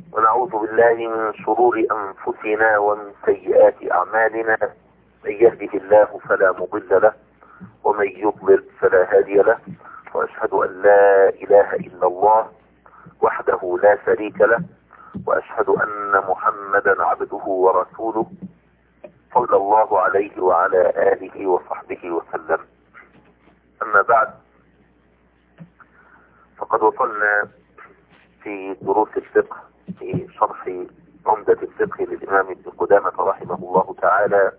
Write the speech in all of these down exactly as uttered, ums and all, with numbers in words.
ونعوذ بالله من شرور أنفسنا ومن سيئات أعمالنا. من يهده الله فلا مضل له ومن يضلل فلا هادي له، وأشهد أن لا إله إلا الله وحده لا شريك له، وأشهد أن محمدا عبده ورسوله صلى الله عليه وعلى آله وصحبه وسلم. أما بعد، فقد وصلنا في دروس الفقه في شرح عمدة الفقه للإمام ابن قدامة رحمه الله تعالى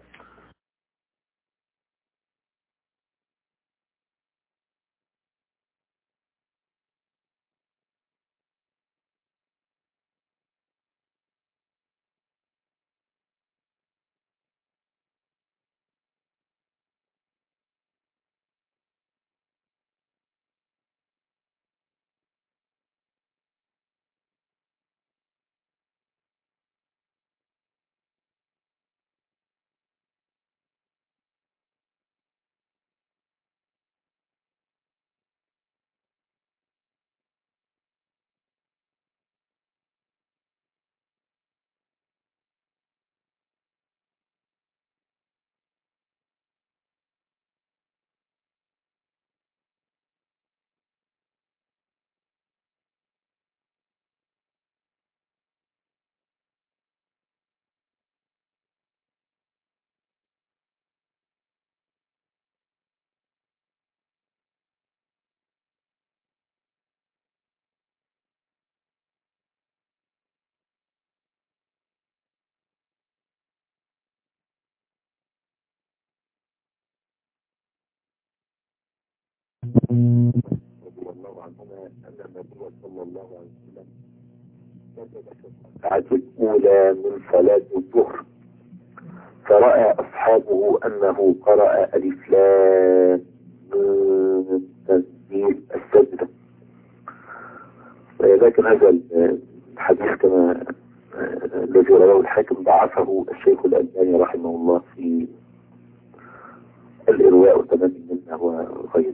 رضي الله عنهما أن النبي صلى الله عليه وسلم الركعة الأولى من صلاة الظهر، فرأى أصحابه أنه قرأ ألف لام ميم تنزيل السجدة. ولكن هذا الحديث كما الذي رواه الحاكم ضعفه الشيخ الألباني رحمه الله في الإرواء وتمام منه وغيره.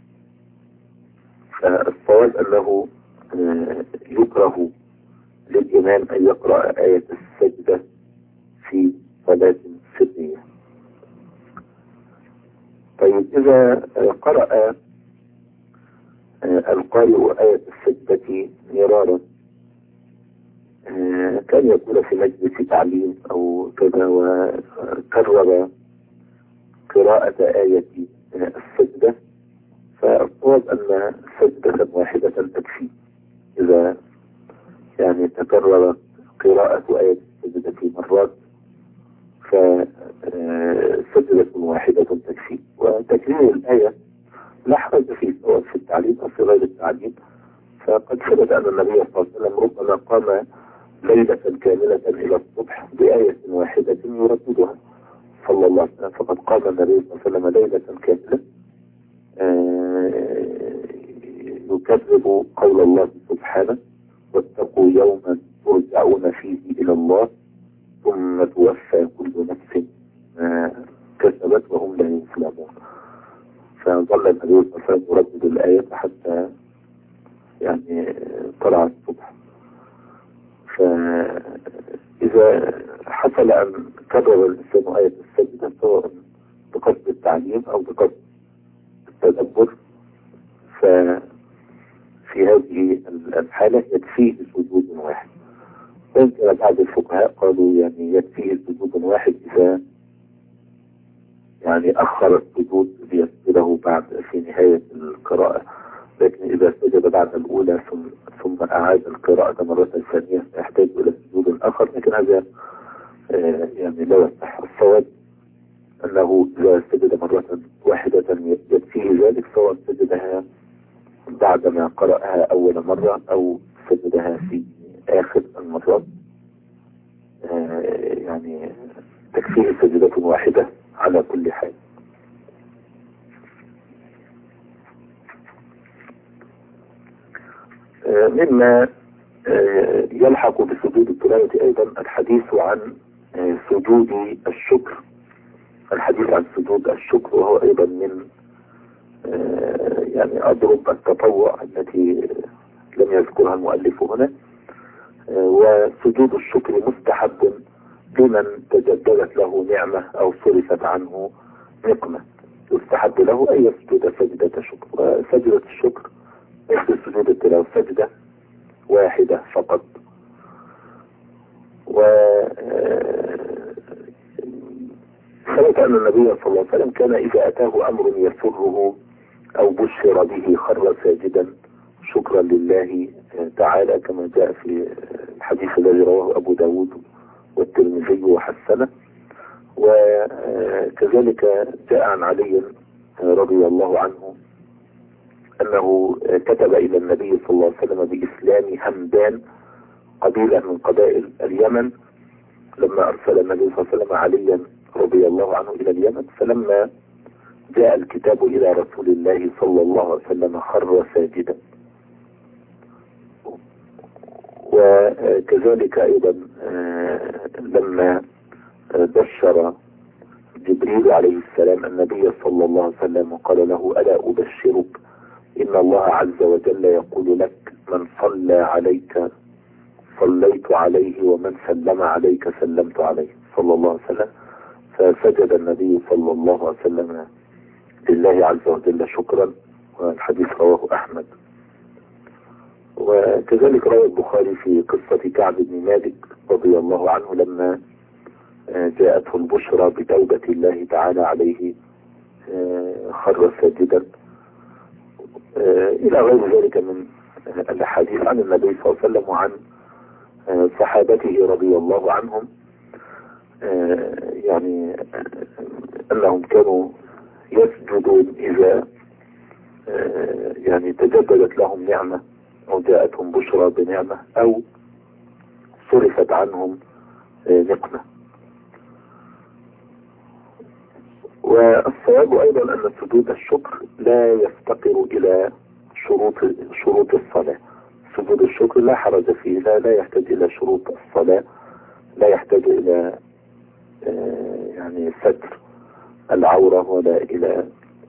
فالصواب أنه يكره للإمام أن يقرأ آية السجدة في صلاة سرية. طيب، إذا قرأ القارئ آية السجدة مرارا، كان يكون في مجلس تعليم أو كذا وكرر قراءة آية السجدة، فالصواب أن سجدة واحدة تكفي. إذا يعني تكرر قراءة آية السجدة مرات فسجدة واحدة تكفي. وتكرير الآية لا حرج فيه سواء في التعليم أو في غير التعليم، فقد ثبت أن النبي صلى الله عليه وسلم ربما قام ليلة كاملة إلى الصبح بآية واحدة يرددها صلى الله عليه وسلم. فقد قام النبي صلى الله عليه وسلم ليلة كاملة يكذب قول الله سبحانه: واتقوا يوما ترجعون فيه إلى الله ثم توفى كل نفس ما كسبت وهم لا يظلمون. فظل النبي صلى الله عليه وسلم يردد الآية حتى يعني طلع الصبح. فإذا حصل أن كرر الإنسان آية السجدة سواء بقصد التعليم أو بقصد التدبر، ففي هذه الحالة يكفيه سجود واحد. ويمكن بعض الفقهاء قالوا يعني يكفيه سجود واحد إذا يعني أخر السجود ليسجده بعد في نهاية القراءة، لكن إذا سجد بعد الأولى ثم ثم أعاد القراءة مرة ثانية يحتاج إلى سجود آخر، لكن هذا آه يعني لا يصح. الصواب أنه إذا سجد مرة واحدة يكفيه ذلك، سواء سجدها بعدما قرأها أول مرة أو سجدها في آخر المرات، آه يعني تكفيه سجدة واحدة على كل حال. آه مما آه يلحق بسجود التلاوة أيضا الحديث عن آه سجود الشكر. الحديث عن سجود الشكر وهو أيضا من آه يعني أضرب التطوع التي لم يذكرها المؤلف هنا. وسجود الشكر مستحب لمن تجددت له نعمة أو صرفت عنه نقمة، يستحب له أن يسجد سجدة شكر. وسجدة الشكر مثل سجود التلاوة، سجدة واحدة فقط. و ثبت أن النبي صلى الله عليه وسلم كان إذا أتاه أمر يسره أو بشر به خر ساجدا شكرا لله تعالى، كما جاء في الحديث الذي رواه أبو داود والترمذي وحسنه. وكذلك جاء عن علي رضي الله عنه أنه كتب إلى النبي صلى الله عليه وسلم بإسلام همدان، قبيلة من قبائل اليمن، لما أرسل النبي صلى الله عليه وسلم عليا رضي الله عنه إلى اليمن، فلما جاء الكتاب إلى رسول الله صلى الله عليه وسلم خر ساجدا. وكذلك أيضا لما بشر جبريل عليه السلام النبي صلى الله عليه وسلم وقال له ألا أبشرك إن الله عز وجل يقول لك من صلى عليك صليت عليه ومن سلم عليك سلمت عليه صلى الله عليه وسلم، فسجد النبي صلى الله عليه وسلم لله عز وجل شكرا، والحديث رواه أحمد. وكذلك روى البخاري في قصة كعب بن مالك رضي الله عنه لما جاءته البشرى بتوبة الله تعالى عليه خر ساجدا، إلى غير ذلك من الحديث عن النبي صلى الله عليه وسلم وعن صحابته رضي الله عنهم، يعني أنهم كانوا يسجدون إذا يعني تجددت لهم نعمة أو جاءتهم بشرى بنعمة أو صرفت عنهم نقمة. والصواب أيضا أن سجود الشكر لا يفتقر إلى شروط شروط الصلاة. سجود الشكر لا حرج فيه، لا, لا يحتاج إلى شروط الصلاة، لا يحتاج إلى يعني ستر العورة ولا إلى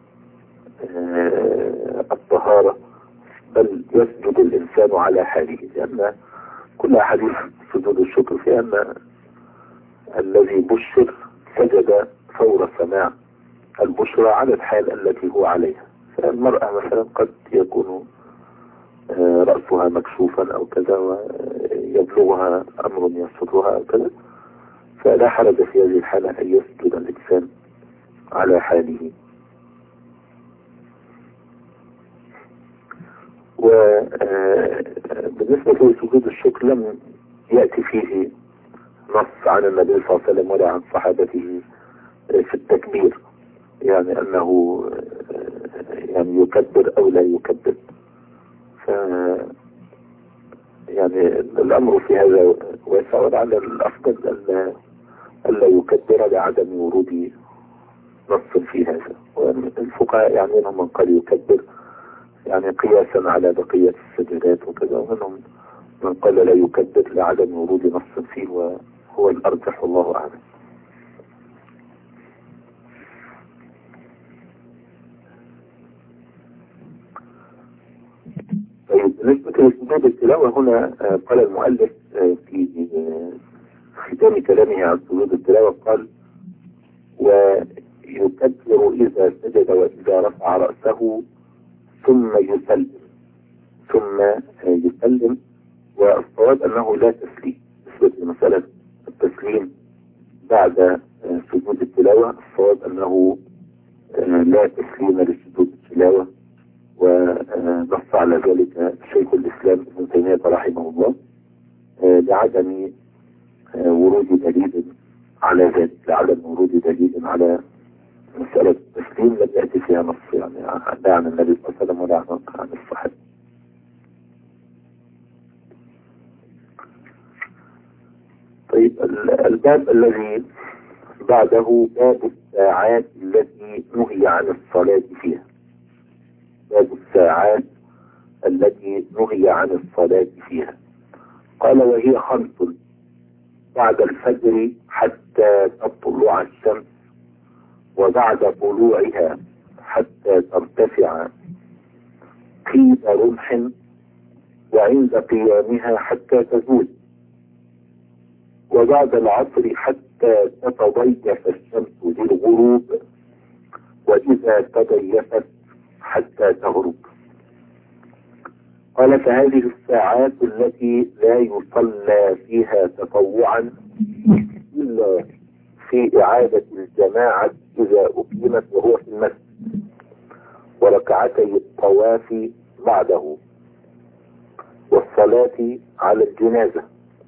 الطهارة، بل يسجد الإنسان على حاله، لأن كل حديث سجود الشكر في أن الذي بشر سجد فور سماع البشرى على الحال التي هو عليها. فالمرأة مثلا قد يكون رأسها مكشوفا أو كذا ويبلغها أمر يسرها أو كذا، فلا حرج في هذه الحالة أن يسجد الإنسان على حاله. وبالنسبة لسجود الشكر لم يأتي فيه نص عن النبي صلى الله عليه وسلم ولا عن صحابته في التكبير، يعني أنه يعني يكبر أو لا يكبر. ف يعني الأمر في هذا واسع، ولعل الأفضل ألا ألا يكبر لعدم ورود نص في هذا. والفقهاء يعني منهم من قال يكبر يعني قياسا على بقية السجدات وكذا، ومنهم من قال لا يكبر لعدم ورود نص فيه، وهو الأرجح والله أعلم. طيب بالنسبة لسجود التلاوة هنا قال المؤلف في ختام كلامه عن سجود التلاوة قال ويكبر إذا سجد وإذا رفع رأسه ثم يسلم ثم يسلم. والصواب أنه لا تسليم، بالنسبة لمسألة التسليم بعد سجود التلاوة الصواب أنه لا تسليم لسجود التلاوة، ونص على ذلك شيخ الإسلام ابن تيمية رحمه الله لعدم ورود دليل على ذلك، لعدم ورود دليل على مسألة التسليم لم يأتي فيها نص يعني لا عن النبي صلى الله عليه وسلم ولا عن الصحابة. طيب الباب الذي بعده باب الساعات التي نهي عن الصلاة فيها. باب الساعات التي نهي عن الصلاة فيها. قال وهي خمس: بعد الفجر حتى تطلع الشمس، وبعد طلوعها حتى ترتفع قيد رمح، وعند قيامها حتى تزول، وبعد العصر حتى تتضيف الشمس للغروب، وإذا تضيفت حتى تغرب. قال فهذه الساعات التي لا يصلى فيها تطوعا إلا في إعادة الجماعة إذا أقيمت وهو في المسجد، وركعتي الطواف بعده، والصلاة على الجنازة،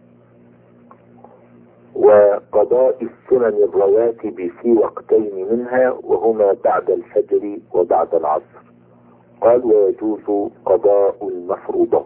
وقضاء السنن الرواتب في وقتين منها وهما بعد الفجر وبعد العصر. قال ويجوز قضاء المفروضات.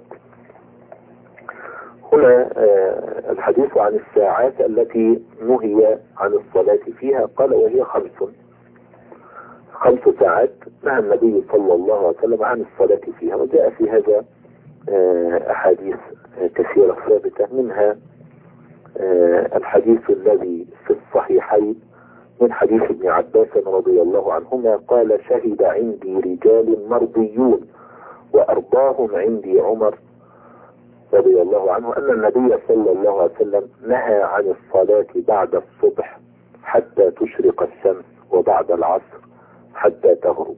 هنا آه الحديث عن الساعات التي نهي عن الصلاة فيها. قال وهي خمس خمس ساعات نهى النبي صلى الله عليه وسلم عن الصلاة فيها، وجاء في هذا آه أحاديث آه كثيرة ثابتة، منها آه الحديث الذي في الصحيحين من حديث ابن عباس رضي الله عنهما قال شهد عندي رجال مرضيون وأرضاهم عندي عمر رضي الله عنه أن النبي صلى الله عليه وسلم نهى عن الصلاة بعد الصبح حتى تشرق الشمس وبعد العصر حتى تغرب.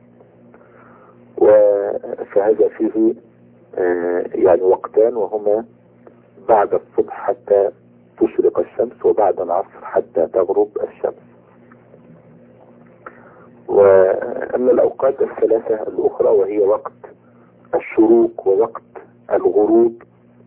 فهذا فيه يعني وقتان، وهما بعد الصبح حتى تشرق الشمس وبعد العصر حتى تغرب الشمس. وأما الأوقات الثلاثة الأخرى وهي وقت الشروق ووقت الغروب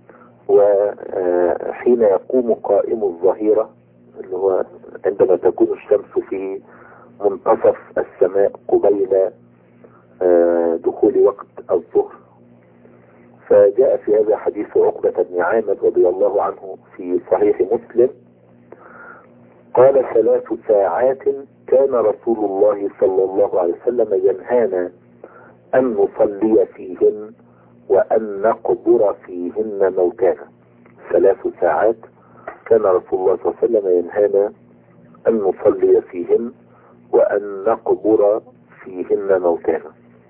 وحين يقوم قائم الظهيرة اللي هو عندما تكون الشمس في منتصف السماء قبيل دخول وقت الظهر. فجاء في هذا حديث عقبة بن عامر رضي الله عنه في صحيح مسلم قال ثلاث ساعات كان رسول الله صلى الله عليه وسلم ينهانا أن نصلي فيهن وأن نقبر فيهن موتانا. ثلاث ساعات كان رسول الله صلى الله عليه وسلم ينهانا أن نصلي فيهن وأن نقبر فيهن موتانا.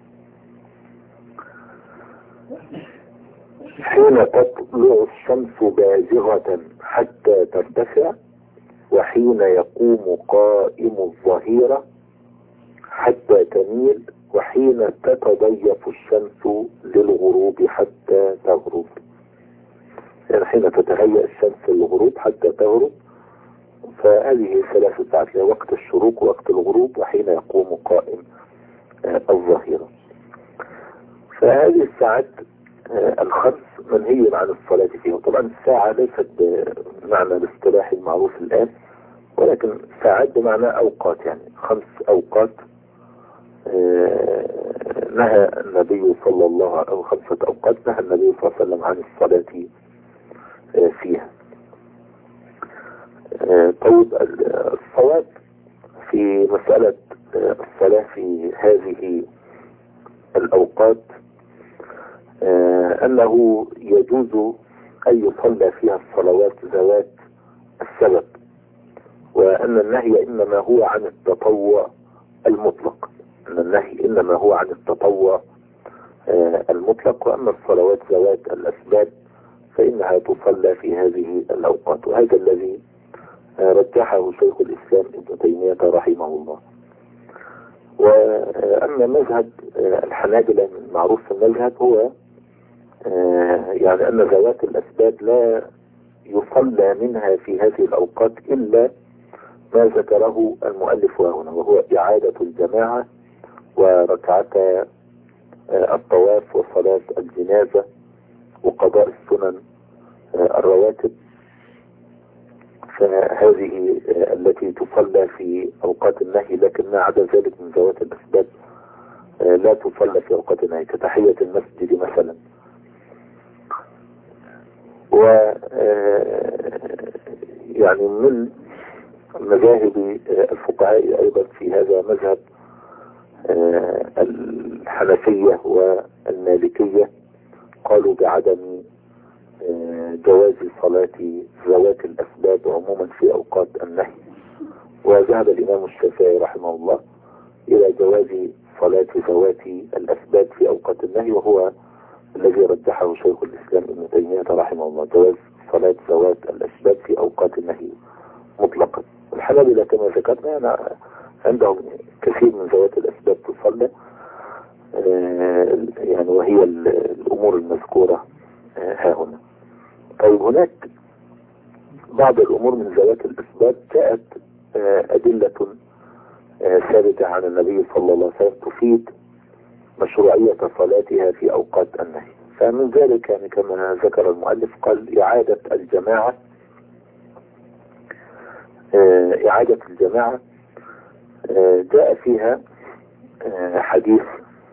حين تطلع الشمس بازغة حتى ترتفع، وحين يقوم قائم الظهيرة حتى تميل، وحين تتضيف الشمس للغروب حتى تغرب. يعني حين تتهيأ الشمس للغروب حتى تغرب. فهذه ثلاث ساعات، وقت الشروق ووقت الغروب وحين يقوم قائم الظهيرة. فهذه الساعات الخمس منهي عن الصلاة فيها. طبعا الساعة ليست بمعنى الاصطلاحي المعروف الآن، ولكن ساعات بمعنى أوقات، يعني خمس أوقات نهى النبي صلى الله عليه وسلم، خمسة أوقات نهى النبي صلى الله عليه وسلم عن الصلاة فيها. طيب الصواب في مسألة الصلاة في هذه الأوقات أنه يجوز أن يصلى فيها الصلوات ذوات السبب، وأن النهي إنما هو عن التطوع المطلق، أن النهي إنما هو عن التطوع المطلق، وأما الصلوات ذوات الأسباب فإنها تصلى في هذه الأوقات. وهذا الذي رجحه شيخ الإسلام ابن تيمية رحمه الله. وأما مذهب الحنابلة المعروف في المذهب هو يعني أن ذوات الأسباب لا يصلى منها في هذه الأوقات إلا ما ذكره المؤلف هنا، وهو إعادة الجماعة وركعتا الطواف وصلاة الجنازة وقضاء السنن الرواتب. فهذه التي تصلى في أوقات النهي، لكن ما عدا ذلك من ذوات الأسباب لا تصلى في أوقات النهي، كتحية المسجد مثلا. و يعني من مذاهب الفقهاء أيضا في هذا مذهب الحنفية والمالكية، قالوا بعدم جواز صلاة ذوات الأسباب عموما في أوقات النهي. وذهب الإمام الشافعي رحمه الله إلى جواز صلاة ذوات الأسباب في أوقات النهي، وهو الذي رجحه شيخ الإسلام ابن تيمية رحمه الله، جواز صلاة ذوات الأسباب في أوقات النهي مطلقا. الحنابلة كما ذكرنا يعني عندهم كثير من ذوات الأسباب تصلى، يعني وهي الأمور المذكورة ها هنا. طيب هناك بعض الأمور من ذوات الأسباب جاءت أدلة ثابتة عن النبي صلى الله عليه وسلم تفيد مشروعية صلاتها في أوقات النهي. فمن ذلك يعني كما ذكر المؤلف قال إعادة الجماعة إعادة الجماعة جاء فيها حديث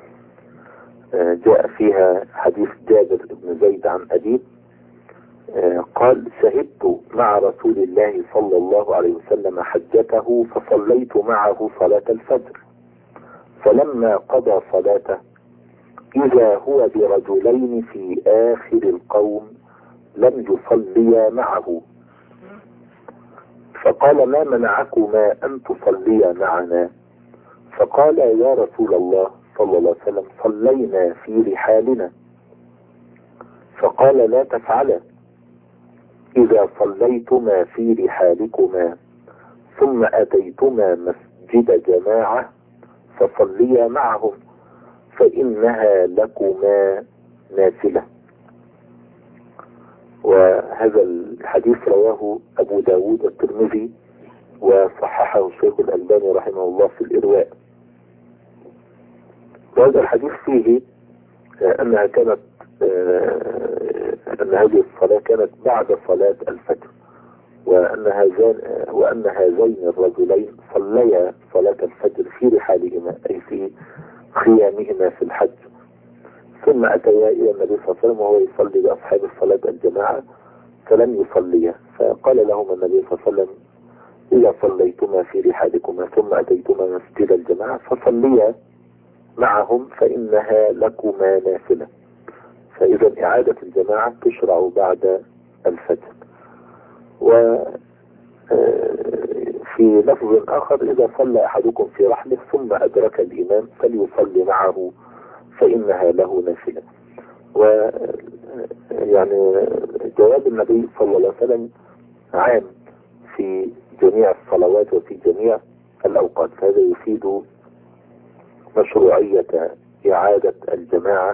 جاء فيها حديث جابر بن زيد عن أبيه قال شهدت مع رسول الله صلى الله عليه وسلم حجته فصليت معه صلاة الفجر، فلما قضى صلاته إذا هو برجلين في آخر القوم لم يصليا معه، فقال ما منعكما أن تصليا معنا؟ فقال يا رسول الله صلى الله عليه وسلم صلينا في رحالنا. فقال لا تفعلا، إذا صليتما في رحالكما ثم أتيتما مسجد جماعة فصليا معهم فإنها لكما نافلة. وهذا الحديث رواه أبو داود الترمذي وصححه الشيخ الألباني رحمه الله في الإرواء. وهذا الحديث فيه أنها كانت أن هذه الصلاة كانت بعد صلاة الفجر، وأن هذين وأن هذين الرجلين صليا صلاة الفجر في رحالهما أي في خيامهما في الحج، ثم أتيا إلى النبي صلى الله عليه وسلم وهو يصلي بأصحاب الصلاة الجماعة فلم يصليا، فقال لهم النبي صلى الله عليه وسلم إذا صليتما في رحالكما ثم أتيتما مسجد الجماعة فصليا معهم فإنها لكما نافلة. فإذا إعادة الجماعة تشرع بعد الفجر. وفي لفظ آخر إذا صلى أحدكم في رحله ثم أدرك الإمام فليصلي معه فإنها له نافلة. ويعني جواب النبي صلى الله عليه وسلم عام في جميع الصلوات وفي جميع الأوقات، هذا يفيد مشروعية إعادة الجماعة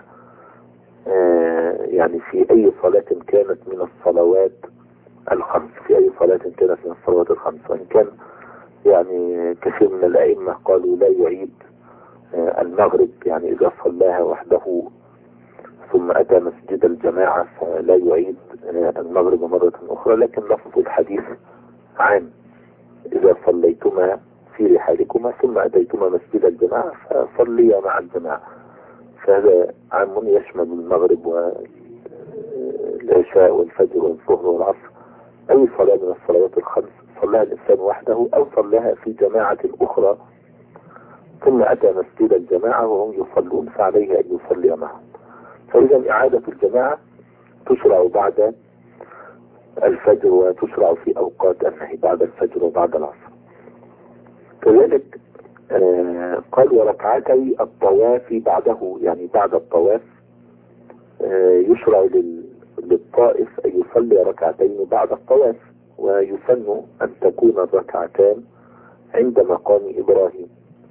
يعني في أي صلاة كانت من الصلوات الخمس في أي صلاة كانت من الصلوات الخمس. وإن كان يعني كثير من الأئمة قالوا لا يعيد المغرب، يعني إذا صلاها وحده ثم أتى مسجد الجماعة فلا يعيد المغرب مرة أخرى، لكن لفظ الحديث عام إذا صليتما في رحالكما ثم أتيتما مسجد الجماعة فصليا مع الجماعة، فهذا عام يشمل المغرب والعشاء والفجر والظهر والعصر. أي صلاة من الصلوات الخمس صلاها الإنسان وحده أو صلاها في جماعة أخرى ثم أتى مسجد الجماعة وهم يصلون فعليه أن يصلي معهم. فإذا إعادة الجماعة تشرع بعد الفجر وتشرع في أوقات النهي بعد الفجر وبعد العصر. كذلك آه قال وركعتي الطواف بعده، يعني بعد الطواف آه يشرع للطائف أن يصلي ركعتين بعد الطواف، ويسن أن تكون الركعتان عند مقام إبراهيم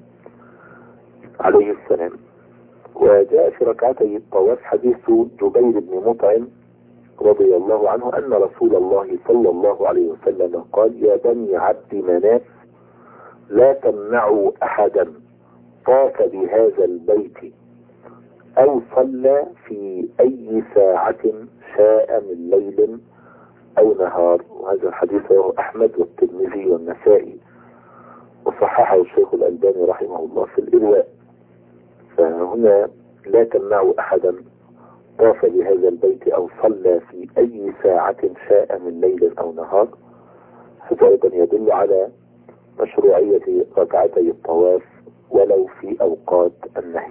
عليه السلام. وجاء في ركعتي الطواف حديث جبير بن مطعم رضي الله عنه أن رسول الله صلى الله عليه وسلم قال يا بني عبد مناف لا تمنعوا أحدا طاف بهذا البيت أو صلى في أي ساعة شاء من ليل أو نهار. وهذا الحديث هو أحمد والترمذي والنسائي وصححه الشيخ الألباني رحمه الله في الإرواء. فهنا لا تمنعوا أحدا طاف بهذا البيت أو صلى في أي ساعة شاء من ليل أو نهار. هذا أيضا يدل على مشروعية ركعتي الطواف ولو في أوقات النهي.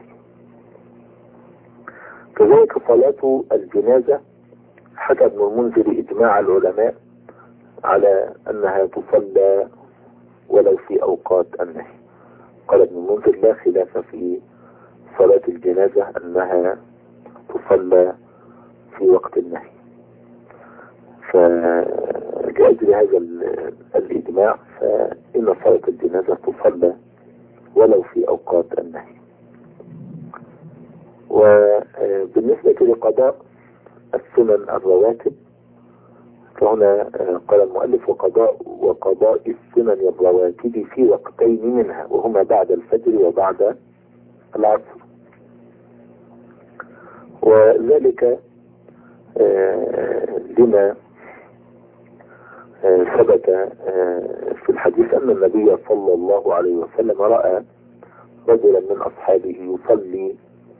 كذلك صلاة الجنازة حكى ابن المنذر إجماع العلماء على أنها تصلى ولو في أوقات النهي. قال ابن المنذر لا خلاف في صلاة الجنازة أنها تصلى في وقت النهي. فلأجل هذا الإجماع فإن صلاة الجنازة تصلى ولو في أوقات النهي. وبالنسبة لقضاء السنن الرواتب فهنا قال المؤلف وقضاء وقضاء السنن الرواتب في وقتين منها وهما بعد الفجر وبعد العصر، وذلك لما ثبت في الحديث أن النبي صلى الله عليه وسلم رأى رجلا من أصحابه يصلي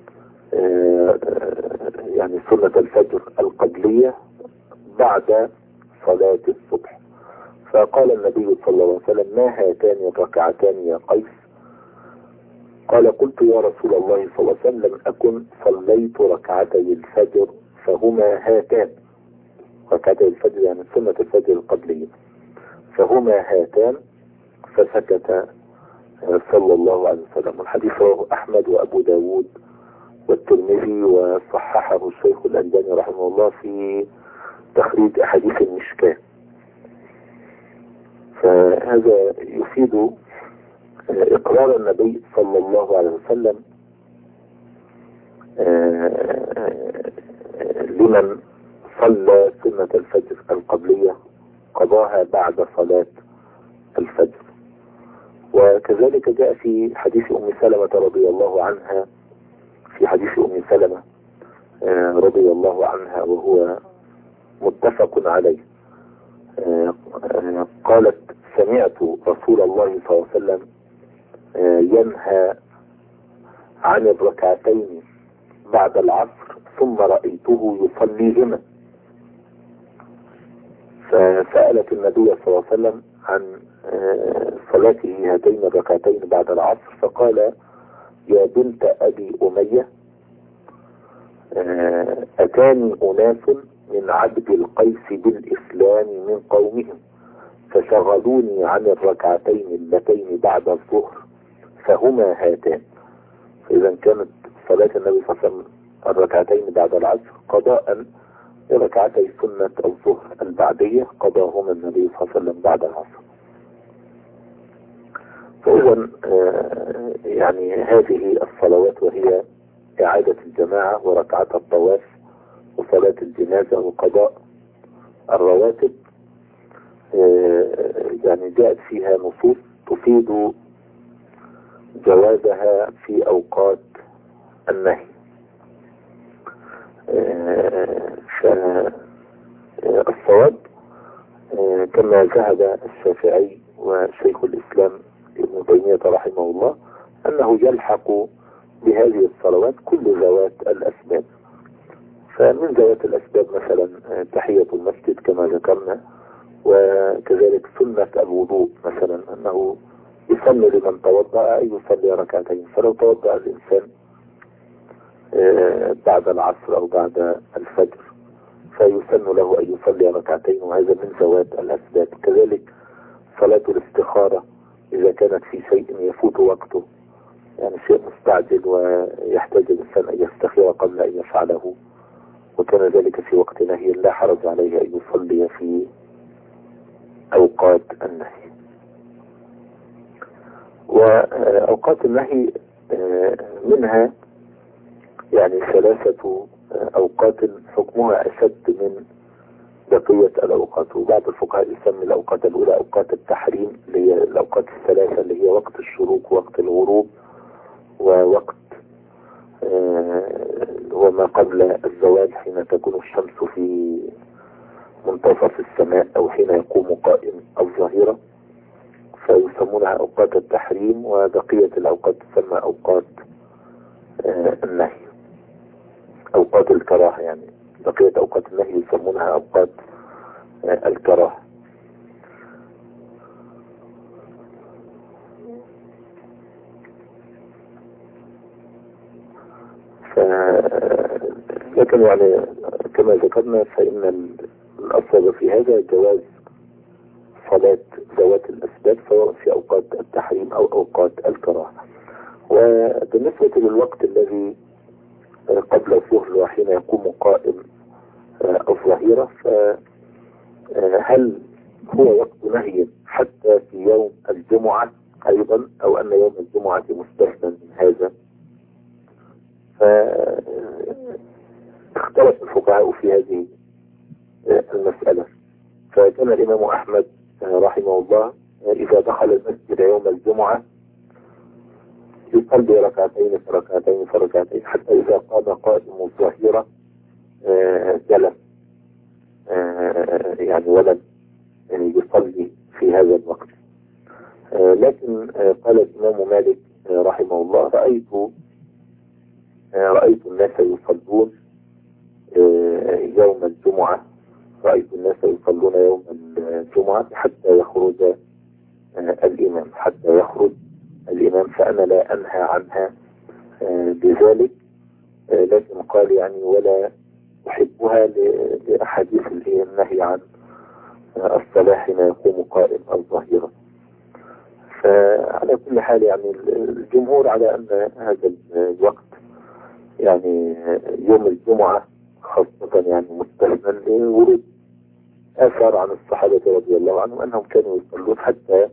يعني سنة الفجر القبلية بعد صلاة الصبح، فقال النبي صلى الله عليه وسلم ما هاتان الركعتان يا قيس؟ قال قلت يا رسول الله صلى الله عليه وسلم أكن صليت ركعتي الفجر فهما هاتان، ركعتي الفجر يعني سنة الفجر القبلية، فهما هاتان، فسكت صلى الله عليه وسلم. الحديث رواه أحمد وأبو داود والترمذي وصححه الشيخ الألباني رحمه الله في تخريج أحاديث المشكاة. فهذا يفيد إقرار النبي صلى الله عليه وسلم لمن صلى سنة الفجر القبلية قضاها بعد صلاة الفجر. وكذلك جاء في حديث أم سلمة رضي الله عنها في حديث أم سلمة رضي الله عنها وهو متفق عليه قالت سمعت رسول الله صلى الله عليه وسلم ينهى عن الركعتين بعد العصر ثم رأيته يصليهما، فسألت النبي صلى الله عليه وسلم عن صلاته هاتين الركعتين بعد العصر فقال يا بنت أبي أمية أتاني أناس من عبد القيس بالإسلام من قومهم فشغلوني عن الركعتين اللتين بعد الظهر فهما هاتان. فإذا كانت صلاة النبي صلى الله عليه وسلم الركعتين بعد العصر قضاء لركعتي سنة الظهر البعدية قضاهما النبي صلى الله عليه وسلم بعد العصر. فإذا يعني هذه الصلوات وهي إعادة الجماعة وركعة الطواف وصلاة الجنازة وقضاء الرواتب يعني جاءت فيها نصوص تفيد جوازها في أوقات النهي. فالصواب كما ذهب الشافعي وشيخ الإسلام ابن تيمية رحمه الله أنه يلحق بهذه الصلوات كل ذوات الأسباب. فمن ذوات الأسباب مثلا تحية المسجد كما ذكرنا، وكذلك سنة الوضوء مثلا أنه يصلي لمن توضأ أن يصلي ركعتين، فلو توضأ الإنسان بعد العصر أو بعد الفجر فيسن له أن يصلي ركعتين، وهذا من ذوات الأسباب. كذلك صلاة الاستخارة إذا كانت في شيء يفوت وقته، يعني شيء مستعجل ويحتاج الإنسان أن يستخير قبل أن يفعله وكان ذلك في وقت نهي لا حرج عليه أن يصلي في أوقات النهي. وأوقات النهي منها يعني ثلاثة أوقات حكمها أشد من بقية الأوقات، وبعض الفقهاء يسمي الأوقات الأولى أوقات التحريم اللي هي الأوقات الثلاثة اللي هي وقت الشروق ووقت الغروب ووقت هو ما قبل الزوال حين تكون الشمس في منتصف السماء أو حين يقوم قائم الظهيرة، فيسمونها أوقات التحريم، وبقية الأوقات تسمى أوقات النهي أوقات الكراهة، يعني بقية أوقات النهي يسمونها أوقات الكراهة. ف... لكن يعني كما ذكرنا فإن الأصل في هذا جواز صلاة ذوات الأسباب سواء في أوقات التحريم أو أوقات الكراهة. وبالنسبة للوقت الذي قبل الظهر وحين يقوم قائم الظهيرة هل هو وقت نهي حتى في يوم الجمعة أيضا، أو أن يوم الجمعة مستثنى من هذا؟ فاختلف الفقهاء في هذه المسألة. فكان الإمام أحمد رحمه الله إذا دخل المسجد يوم الجمعة يصلي ركعتين فركعتين فركعتين حتى إذا قام قائم الظهيرة جلس يعني ولم يصلي في هذا الوقت. لكن قال الإمام مالك رحمه الله رأيت رأيت الناس يصلون يوم الجمعة رأيت الناس يصلون يوم الجمعة حتى يخرج الإمام حتى يخرج الإمام فأنا لا أنهى عنها بذلك، لكن قال يعني ولا أحبها لأحاديث النهي عن الصلاة حين يقوم قائم الظهيرة. فعلى كل حال يعني الجمهور على أن هذا الوقت يعني يوم الجمعة خاصة يعني مستثنى لورود آثار عن الصحابة رضي الله عنهم أنهم كانوا يصلون حتى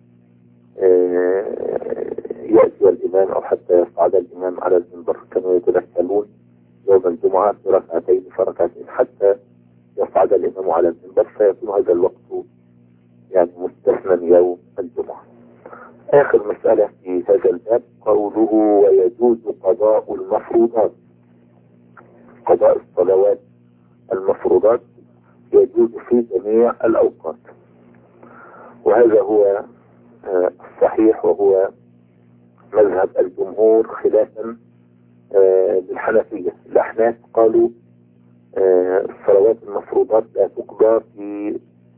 يأتي الإمام أو حتى يصعد الإمام على المنبر، كانوا يتنفلون يوم الجمعة بركعتين فركعتين حتى يصعد الإمام على المنبر، فيكون هذا الوقت يعني مستثنى يوم الجمعة. آخر مسألة في هذا الباب قوله ويجوز قضاء المفروضات. قضاء الصلوات المفروضات يجوز في جميع الأوقات، وهذا هو الصحيح وهو مذهب الجمهور خلافا للحنفية. الأحناف قالوا الصلوات المفروضات لا تقضى في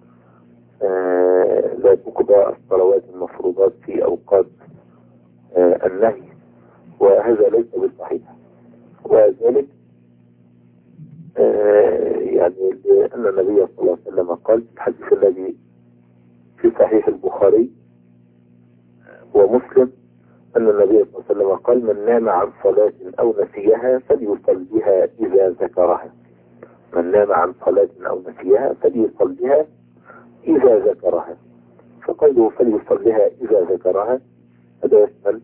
لا تقضى الصلوات المفروضات في أوقات النهي، وهذا ليس بالصحيح، وذلك يعني أن النبي صلى الله عليه وسلم قال في الحديث الذي في صحيح البخاري ومسلم أن النبي صلى الله عليه وسلم قال من نام عن صلاة أو نسيها فليصليها إذا ذكرها. من نام عن صلاة أو نسيها فليصليها إذا ذكرها. فقوله فليصليها إذا ذكرها هذا يشمل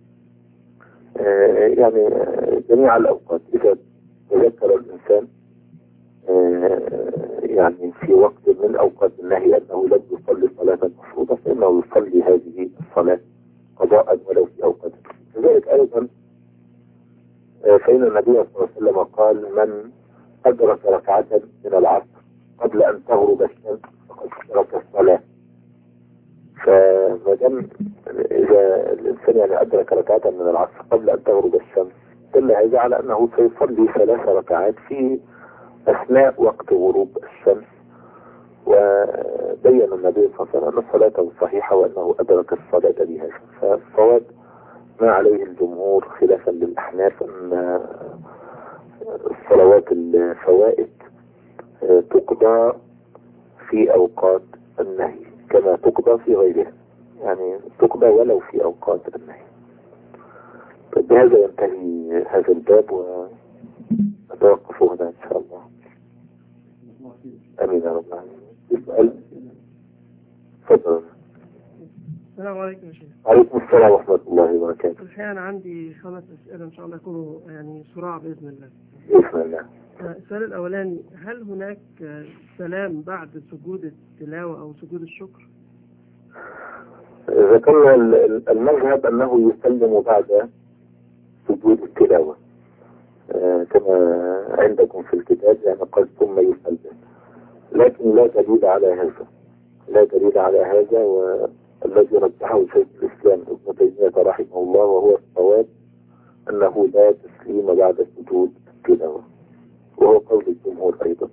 آه يعني آه جميع الأوقات. إذا تذكر الإنسان آه يعني في وقت من أوقات النهي أنه لم يصلي صلاة مفروضة فإنه يصلي هذه الصلاة قضاء ولو في أوقات. لذلك أيضا آه فإن النبي صلى الله عليه وسلم قال من أدرك ركعة من العصر قبل أن تغرب الشمس فقد أدرك الصلاة. فمادام إذا الإنسان يعني أدرك ركعة من العصر قبل أن تغرب الشمس دل هذا على أنه سيصلي ثلاث ركعات في أثناء وقت غروب الشمس، وبين النبي صلى الله عليه وسلم أن صلاته صحيحة وأنه أدرك الصلاة بهذا. فالصواب ما عليه الجمهور خلافا للأحناف أن الصلوات الفوائد تقضى في أوقات النهي كما تقضى في غيرها، يعني تقضى ولو في أوقات النهي. بهذا ينتهي هذا الباب ونتوقف هنا إن شاء الله. أمين يا رب العالمين. يسأل تفضل. السلام عليكم يا شيخ. وعليكم السلام ورحمة الله وبركاته. الحقيقة أنا عندي خمس أسئلة إن شاء الله يكونوا يعني سرعة بإذن الله. بإذن الله. السؤال الأولاني، هل هناك سلام بعد سجود التلاوة أو سجود الشكر؟ ذكرنا المذهب أنه يسلم بعد سجود التلاوة كما عندكم في الكتاب، يعني قال ثم يسلم، لكن لا دليل على هذا لا دليل على هذا والذي رجحه شيخ الإسلام ابن تيمية رحمه الله وهو الصواب أنه لا تسليم بعد سجود التلاوة، وهو قول الجمهور أيضا.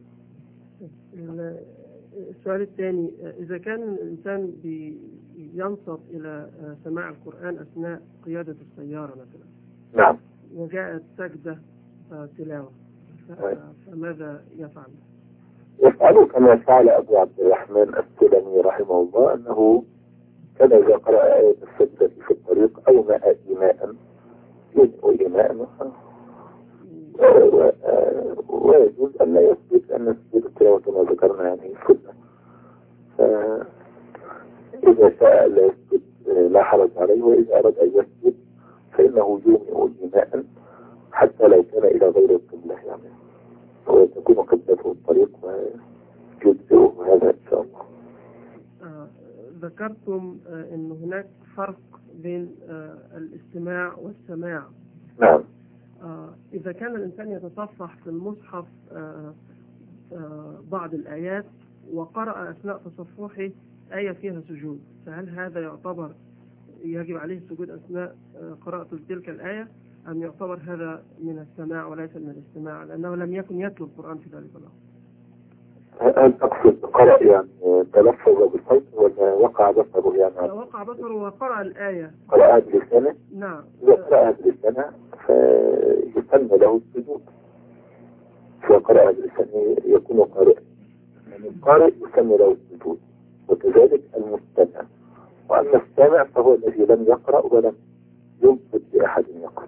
السؤال الثاني، إذا كان الإنسان ينصت إلى سماع القرآن أثناء قيادة السيارة مثلا، نعم، وجاءت سجدة تلاوة، فماذا يفعل؟ يفعل كما فعل أبو عبد الرحمن السلمي رحمه الله، أنه كان إذا قرأ آية السجدة في الطريق أو ماء إيماء يدعو إيماء ويجوز أن لا يسجد، أن سجود التلاوة كما ذكرنا يعني سنة إذا شاء لا يسجد لا حرج عليه، وإذا أراد أن يسجد فإنه يومئ إيماء حتى لو كان إلى غير القبلة يعني، وتكون قبلته الطريق ويجزئه هذا إن شاء الله. آه ذكرتم آه أن هناك فرق بين آه الاستماع والسماع. نعم. آه إذا كان الإنسان يتصفح في المصحف آه آه بعض الآيات وقرأ أثناء تصفحه آية فيها سجود، فهل هذا يعتبر يجب عليه السجود أثناء قراءة تلك الآية، أم يعتبر هذا من السماع وليس من الاستماع لأنه لم يكن يتلو القرآن في ذلك الوقت؟ هل تقصد قرأ يعني تلفظ بالصوت ولا وقع بصره يعني؟ وقع بصره وقرأ الآية. قرأها بلسانه؟ نعم. إذا قرأها بلسانه فيسمى له السجود. إذا قرأها بلسانه يكون قارئا، يعني القارئ يسمى له السجود، وكذلك المستمع. وأما السامع فهو الذي لم يقرأ ولم ينصت لأحد يقرأ.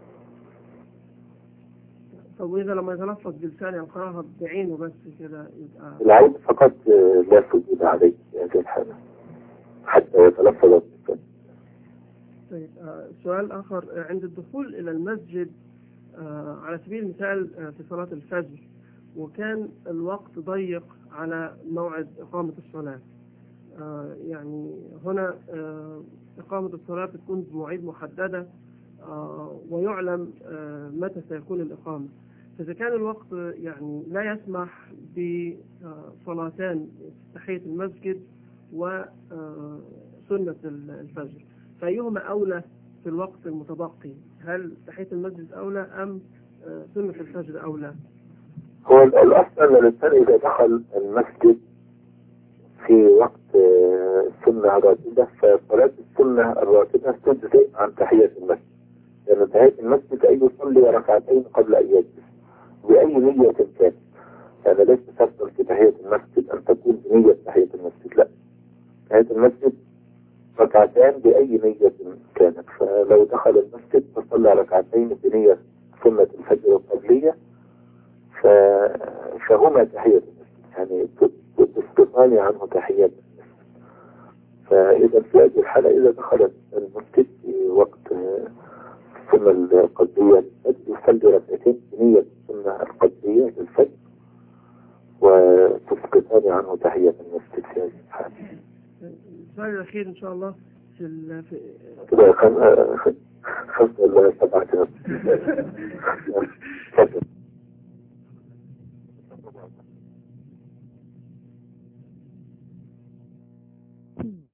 طب وإذا لما يتلفظ بلسانه يقرأها بعينه بس كده يبقى العين فقط لا سجود عليه في هذه الحالة حتى يتلفظ بلسانه. طيب آه سؤال آخر، عند الدخول إلى المسجد آه على سبيل المثال آه في صلاة الفجر وكان الوقت ضيق على موعد إقامة الصلاة، آه يعني هنا آه إقامة الصلاة بتكون بمواعيد محددة آه ويعلم آه متى سيكون الإقامة، فإذا كان الوقت يعني لا يسمح بصلاتان تحية المسجد وسنة الفجر، فأيهما أولى في الوقت المتبقي؟ هل تحية المسجد أولى أم سنة الفجر أولى؟ هو الأصل أن الإنسان إذا دخل المسجد في وقت السنة الراتبة فصلاة السنة الراتبة تجزئ عن تحية المسجد، لأن يعني تحية المسجد أن يصلي ركعتين قبل أن يجلس بأي نية كانت، يعني ليس شرطا في تحية المسجد أن تكون بنية تحية المسجد، لا، تحية المسجد ركعتان بأي نية كانت، فلو دخل المسجد فصلى ركعتين بنية سنة الفجر القبلية فهما تحية المسجد، يعني تستطاني عنه تحية المسجد. فإذا في هذه الحالة إذا دخل المسجد في وقت السنة القبلية يصلي ركعتين بنية السنة القبلية للفجر وتسقطان عنه تحية المسجد في هذه الحالة. السؤال الأخير إن شاء الله في ال في كده خمسة ولا سبعة كده. Hmm.